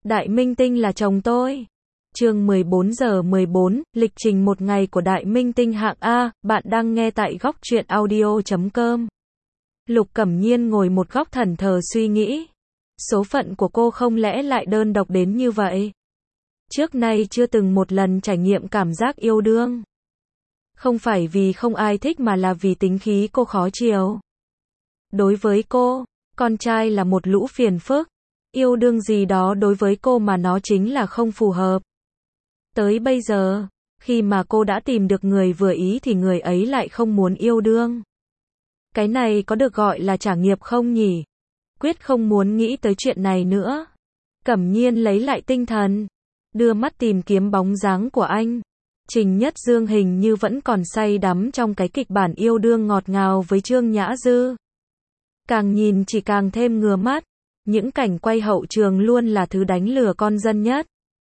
Đại minh tinh là chồng tôi. Chương 14:14, lịch trình một ngày của đại minh tinh hạng A, bạn đang nghe tại góc truyện audio.com. Lục Cẩm Nhiên ngồi một góc thẫn thờ suy nghĩ. Số phận của cô không lẽ lại đơn độc đến như vậy? Trước nay chưa từng một lần trải nghiệm cảm giác yêu đương. Không phải vì không ai thích mà là vì tính khí cô khó chiều. Đối với cô, con trai là một lũ phiền phức. Yêu đương gì đó đối với cô mà nó chính là không phù hợp. Tới bây giờ, khi mà cô đã tìm được người vừa ý thì người ấy lại không muốn yêu đương. Cái này có được gọi là trả nghiệp không nhỉ? Quyết không muốn nghĩ tới chuyện này nữa. Cẩm Nhiên lấy lại tinh thần, đưa mắt tìm kiếm bóng dáng của anh. Trình Nhất Dương hình như vẫn còn say đắm trong cái kịch bản yêu đương ngọt ngào với Trương Nhã Dư. Càng nhìn chỉ càng thêm ngứa mắt. Những cảnh quay hậu trường luôn là thứ đánh lừa con dân nhất.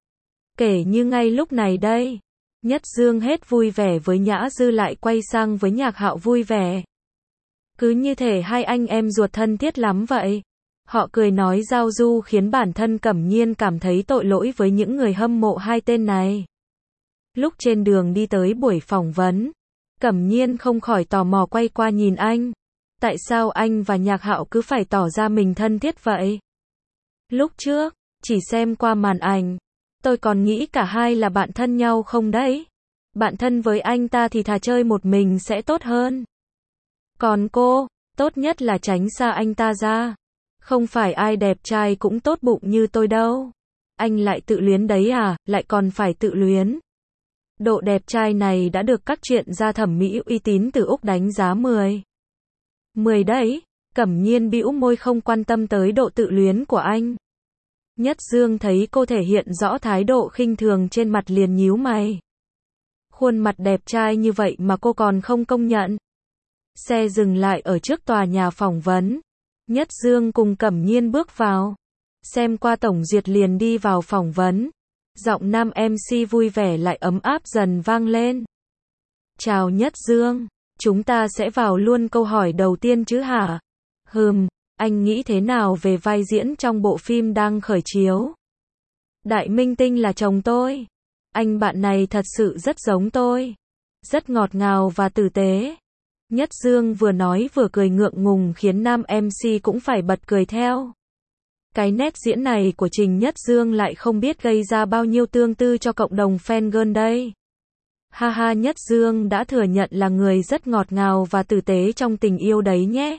Kể như ngay lúc này đây, Nhất Dương hết vui vẻ với Nhã Dư lại quay sang với Nhạc Hạo vui vẻ. Cứ như thể hai anh em ruột thân thiết lắm vậy. Họ cười nói giao du khiến bản thân Cẩm Nhiên cảm thấy tội lỗi với những người hâm mộ hai tên này. Lúc trên đường đi tới buổi phỏng vấn, Cẩm Nhiên không khỏi tò mò quay qua nhìn anh. Tại sao anh và Nhạc Hạo cứ phải tỏ ra mình thân thiết vậy? Lúc trước, chỉ xem qua màn ảnh, tôi còn nghĩ cả hai là bạn thân nhau không đấy. Bạn thân với anh ta thì thà chơi một mình sẽ tốt hơn. Còn cô, tốt nhất là tránh xa anh ta ra. Không phải ai đẹp trai cũng tốt bụng như tôi đâu. Anh lại tự luyến đấy à, lại còn phải tự luyến. Độ đẹp trai này đã được các chuyên gia thẩm mỹ uy tín từ Úc đánh giá 10. 10 đấy. Cẩm Nhiên bĩu môi không quan tâm tới độ tự luyến của anh. Nhất Dương thấy cô thể hiện rõ thái độ khinh thường trên mặt liền nhíu mày. Khuôn mặt đẹp trai như vậy mà cô còn không công nhận. Xe dừng lại ở trước tòa nhà phỏng vấn. Nhất Dương cùng Cẩm Nhiên bước vào. Xem qua tổng duyệt liền đi vào phỏng vấn. Giọng nam MC vui vẻ lại ấm áp dần vang lên. Chào Nhất Dương, chúng ta sẽ vào luôn câu hỏi đầu tiên chứ hả? Anh nghĩ thế nào về vai diễn trong bộ phim đang khởi chiếu? Đại minh tinh là chồng tôi. Anh bạn này thật sự rất giống tôi. Rất ngọt ngào và tử tế. Nhất Dương vừa nói vừa cười ngượng ngùng khiến nam MC cũng phải bật cười theo. Cái nét diễn này của Trình Nhất Dương lại không biết gây ra bao nhiêu tương tư cho cộng đồng fan girl đây. Ha ha, Nhất Dương đã thừa nhận là người rất ngọt ngào và tử tế trong tình yêu đấy nhé.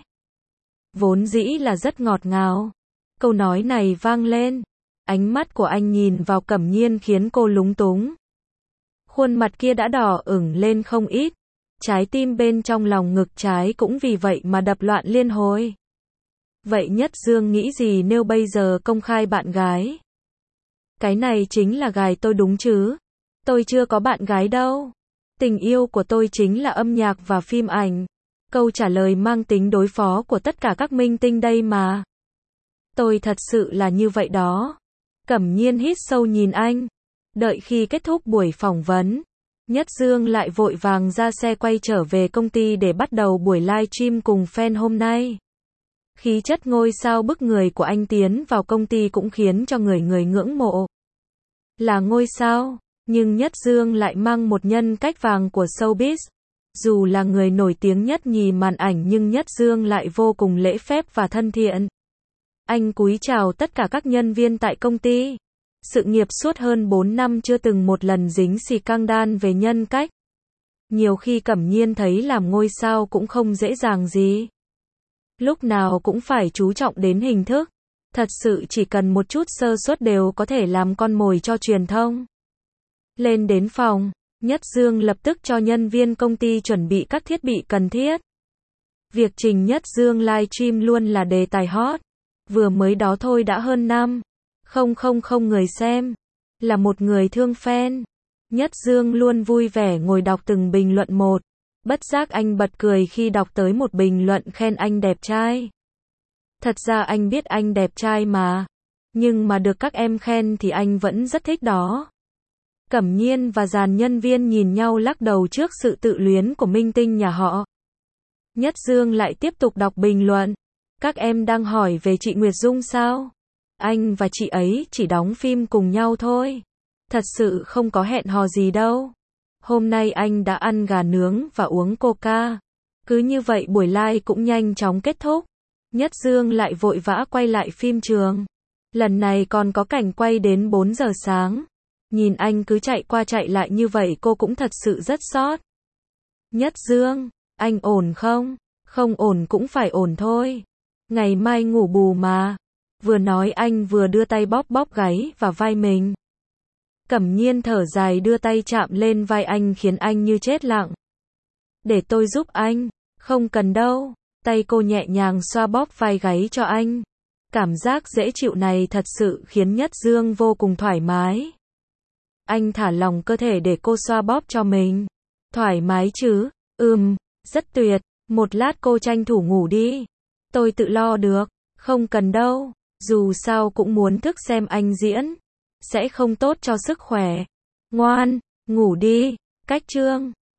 Vốn dĩ là rất ngọt ngào. Câu nói này vang lên. Ánh mắt của anh nhìn vào Cẩm Nhiên khiến cô lúng túng. Khuôn mặt kia đã đỏ ửng lên không ít. Trái tim bên trong lòng ngực trái cũng vì vậy mà đập loạn liên hồi. Vậy Nhất Dương nghĩ gì nếu bây giờ công khai bạn gái? Cái này chính là gài tôi đúng chứ? Tôi chưa có bạn gái đâu. Tình yêu của tôi chính là âm nhạc và phim ảnh. Câu trả lời mang tính đối phó của tất cả các minh tinh đây mà. Tôi thật sự là như vậy đó. Cẩm Nhiên hít sâu nhìn anh. Đợi khi kết thúc buổi phỏng vấn, Nhất Dương lại vội vàng ra xe quay trở về công ty để bắt đầu buổi livestream cùng fan hôm nay. Khí chất ngôi sao bức người của anh tiến vào công ty cũng khiến cho người người ngưỡng mộ. Là ngôi sao, nhưng Nhất Dương lại mang một nhân cách vàng của showbiz. Dù là người nổi tiếng nhất nhì màn ảnh nhưng Nhất Dương lại vô cùng lễ phép và thân thiện. Anh cúi chào tất cả các nhân viên tại công ty. Sự nghiệp suốt hơn 4 năm chưa từng một lần dính scandal về nhân cách. Nhiều khi Cẩm Nhiên thấy làm ngôi sao cũng không dễ dàng gì. Lúc nào cũng phải chú trọng đến hình thức. Thật sự chỉ cần một chút sơ suất đều có thể làm con mồi cho truyền thông. Lên đến phòng, Nhất Dương lập tức cho nhân viên công ty chuẩn bị các thiết bị cần thiết. Việc Trình Nhất Dương livestream luôn là đề tài hot. Vừa mới đó thôi đã hơn 5,000 người xem. Là một người thương fan, Nhất Dương luôn vui vẻ ngồi đọc từng bình luận một. Bất giác anh bật cười khi đọc tới một bình luận khen anh đẹp trai. Thật ra anh biết anh đẹp trai mà. Nhưng mà được các em khen thì anh vẫn rất thích đó. Cẩm Nhiên và dàn nhân viên nhìn nhau lắc đầu trước sự tự luyến của minh tinh nhà họ. Nhất Dương lại tiếp tục đọc bình luận. Các em đang hỏi về chị Nguyệt Dung sao? Anh và chị ấy chỉ đóng phim cùng nhau thôi. Thật sự không có hẹn hò gì đâu. Hôm nay anh đã ăn gà nướng và uống coca. Cứ như vậy buổi live cũng nhanh chóng kết thúc. Nhất Dương lại vội vã quay lại phim trường. Lần này còn có cảnh quay đến 4 giờ sáng. Nhìn anh cứ chạy qua chạy lại như vậy cô cũng thật sự rất xót. Nhất Dương, anh ổn không? Không ổn cũng phải ổn thôi. Ngày mai ngủ bù mà. Vừa nói anh vừa đưa tay bóp bóp gáy và vai mình. Cẩm Nhiên thở dài đưa tay chạm lên vai anh khiến anh như chết lặng. Để tôi giúp anh. Không cần đâu. Tay cô nhẹ nhàng xoa bóp vai gáy cho anh. Cảm giác dễ chịu này thật sự khiến Nhất Dương vô cùng thoải mái. Anh thả lỏng cơ thể để cô xoa bóp cho mình. Thoải mái chứ? Rất tuyệt. Một lát cô tranh thủ ngủ đi. Tôi tự lo được. Không cần đâu. Dù sao cũng muốn thức xem anh diễn. Sẽ không tốt cho sức khỏe. Ngoan, ngủ đi. Cách chương